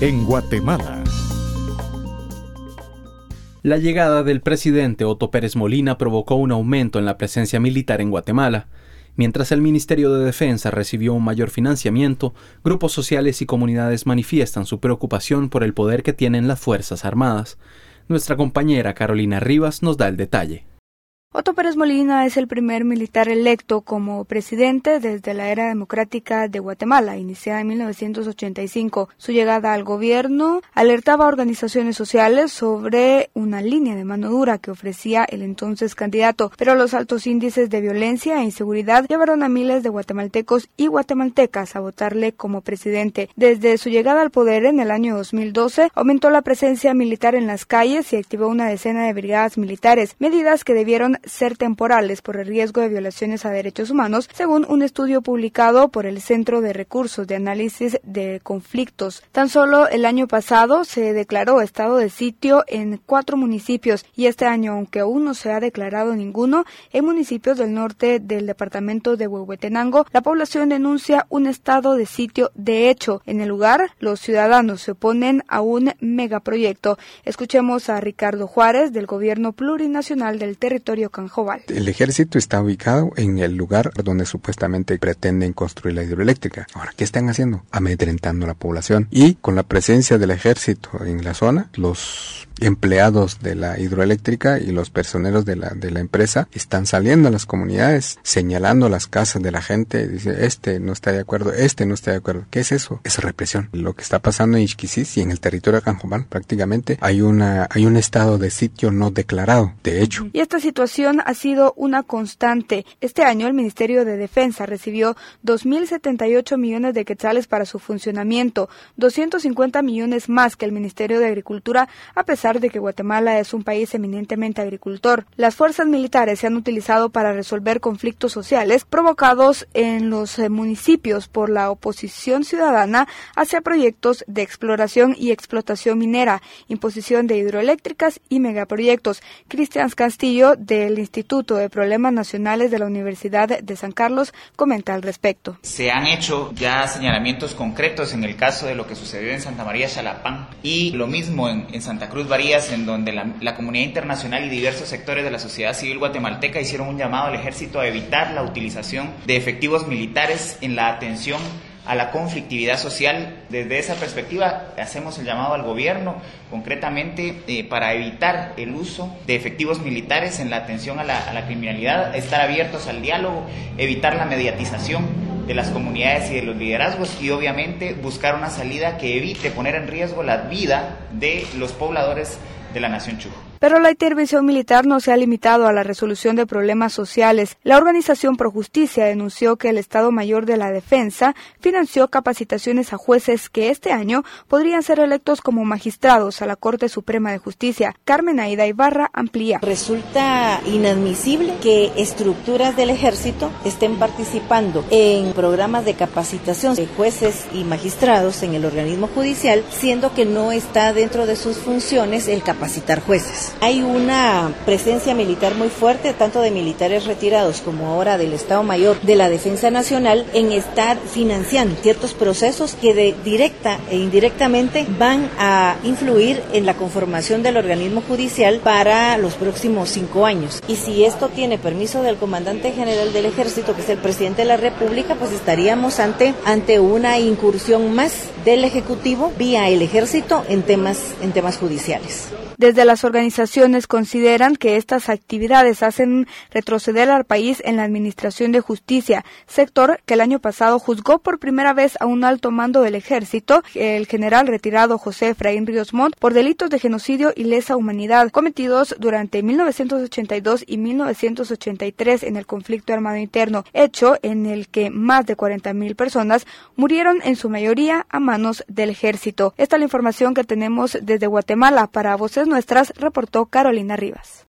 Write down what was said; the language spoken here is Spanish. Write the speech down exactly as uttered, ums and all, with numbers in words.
en Guatemala. La llegada del presidente Otto Pérez Molina provocó un aumento en la presencia militar en Guatemala. Mientras el Ministerio de Defensa recibió un mayor financiamiento, grupos sociales y comunidades manifiestan su preocupación por el poder que tienen las Fuerzas Armadas. Nuestra compañera Carolina Rivas nos da el detalle. Otto Pérez Molina es el primer militar electo como presidente desde la era democrática de Guatemala, iniciada en mil novecientos ochenta y cinco. Su llegada al gobierno alertaba a organizaciones sociales sobre una línea de mano dura que ofrecía el entonces candidato, pero los altos índices de violencia e inseguridad llevaron a miles de guatemaltecos y guatemaltecas a votarle como presidente. Desde su llegada al poder en el año dos mil doce, aumentó la presencia militar en las calles y activó una decena de brigadas militares, medidas que debieron ser temporales por el riesgo de violaciones a derechos humanos, según un estudio publicado por el Centro de Recursos de Análisis de Conflictos. Tan solo el año pasado se declaró estado de sitio en cuatro municipios y este año, aunque aún no se ha declarado ninguno, en municipios del norte del departamento de Huehuetenango, la población denuncia un estado de sitio. De hecho, en el lugar, los ciudadanos se oponen a un megaproyecto. Escuchemos a Ricardo Juárez, del Gobierno Plurinacional del Territorio Canjobal. El ejército está ubicado en el lugar donde supuestamente pretenden construir la hidroeléctrica. Ahora, ¿qué están haciendo? Amedrentando a la población. Y con la presencia del ejército en la zona, los empleados de la hidroeléctrica y los personeros de la de la empresa están saliendo a las comunidades, señalando las casas de la gente, dice, este no está de acuerdo, este no está de acuerdo. ¿Qué es eso? Es represión. Lo que está pasando en Ixquisis y en el territorio de Canjobal, prácticamente hay una hay un estado de sitio no declarado, de hecho. Y esta situación ha sido una constante. Este año el Ministerio de Defensa recibió dos mil setenta y ocho millones de quetzales para su funcionamiento, doscientos cincuenta millones más que el Ministerio de Agricultura, a pesar de que Guatemala es un país eminentemente agricultor. Las fuerzas militares se han utilizado para resolver conflictos sociales provocados en los municipios por la oposición ciudadana hacia proyectos de exploración y explotación minera, imposición de hidroeléctricas y megaproyectos. Cristian Castillo, del Instituto de Problemas Nacionales de la Universidad de San Carlos, comenta al respecto. Se han hecho ya señalamientos concretos en el caso de lo que sucedió en Santa María Xalapán y lo mismo en, en Santa Cruz Varías, en donde la, la comunidad internacional y diversos sectores de la sociedad civil guatemalteca hicieron un llamado al ejército a evitar la utilización de efectivos militares en la atención a la conflictividad social. Desde esa perspectiva hacemos el llamado al gobierno concretamente eh, para evitar el uso de efectivos militares en la atención a la, a la criminalidad, estar abiertos al diálogo, evitar la mediatización de las comunidades y de los liderazgos y obviamente buscar una salida que evite poner en riesgo la vida de los pobladores de la nación Chuj. Pero la intervención militar no se ha limitado a la resolución de problemas sociales. La organización Pro Justicia denunció que el Estado Mayor de la Defensa financió capacitaciones a jueces que este año podrían ser electos como magistrados a la Corte Suprema de Justicia. Carmen Aida Ibarra amplía. Resulta inadmisible que estructuras del ejército estén participando en programas de capacitación de jueces y magistrados en el organismo judicial, siendo que no está dentro de sus funciones el capacitar jueces. Hay una presencia militar muy fuerte, tanto de militares retirados como ahora del Estado Mayor de la Defensa Nacional, en estar financiando ciertos procesos que de directa e indirectamente van a influir en la conformación del organismo judicial para los próximos cinco años. Y si esto tiene permiso del comandante general del ejército, que es el presidente de la República, pues estaríamos ante, ante una incursión más del Ejecutivo vía el ejército en temas, en temas judiciales. Desde las organizaciones consideran que estas actividades hacen retroceder al país en la administración de justicia, sector que el año pasado juzgó por primera vez a un alto mando del ejército, el general retirado José Efraín Ríos Montt, por delitos de genocidio y lesa humanidad cometidos durante mil novecientos ochenta y dos y mil novecientos ochenta y tres en el conflicto armado interno, hecho en el que más de cuarenta mil personas murieron, en su mayoría a manos del ejército. Esta es la información que tenemos desde Guatemala. Para Voces Nuestras, reportó Carolina Rivas.